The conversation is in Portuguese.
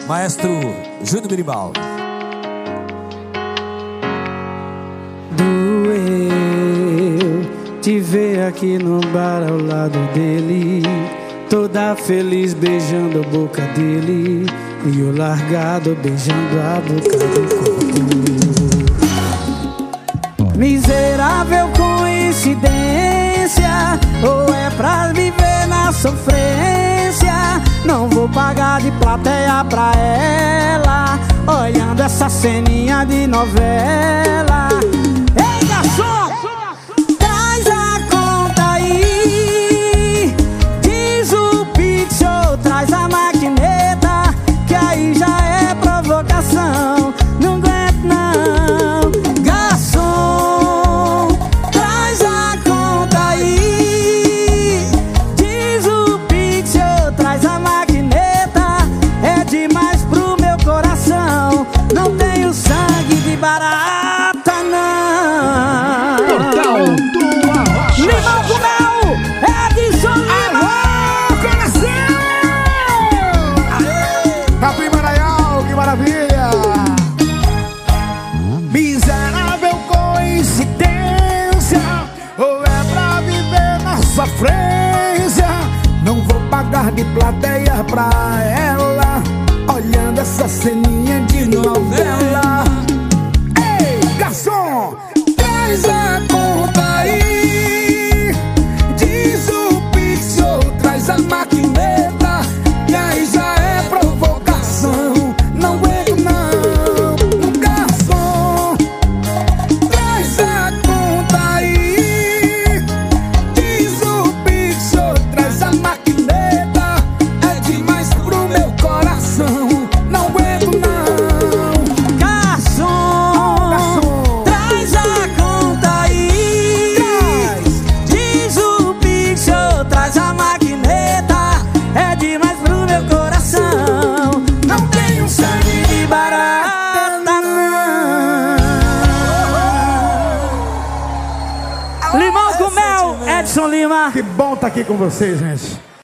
Maestro Júnior Berimbau. Doeu te ver aqui no bar ao lado dele, toda feliz beijando a boca dele, e eu largado beijando a boca do corpo. Miserável coincidência, ou é pra viver na sofrência? Não vou pagar de plateia pra ela, olhando essa ceninha de novela. Ei, garçom! Traz a conta aí, diz o pixel, traz a maquineta, que aí já é provocação. Não aguento não. Garçom, traz a conta aí, diz o pixel, traz a maquineta, é demais pro meu coração. Não tenho sangue de barata não. Portal do Arrocha. Limão com mel, Edson Lima. Coração! Capim Maranhão, que maravilha! Miserável coincidência, ou é pra viver na sofrência? Não vou pagar de plateia pra ela, olhando essa ceninha de novela. Ei, garçom, traz a conta aí, diz o pixel, traz a maquineta, que aí já é provocação. Não aguento não. Garçom, traz a conta aí, diz o pixel, traz a maquineta, é demais pro meu coração. Não aguento não. Garçom, traz a conta aí, diz o pixel, traz a maquineta, é demais pro meu coração. Não tenho sangue de barata não. Limão com mel, Edson Lima. Que bom estar aqui com vocês, gente.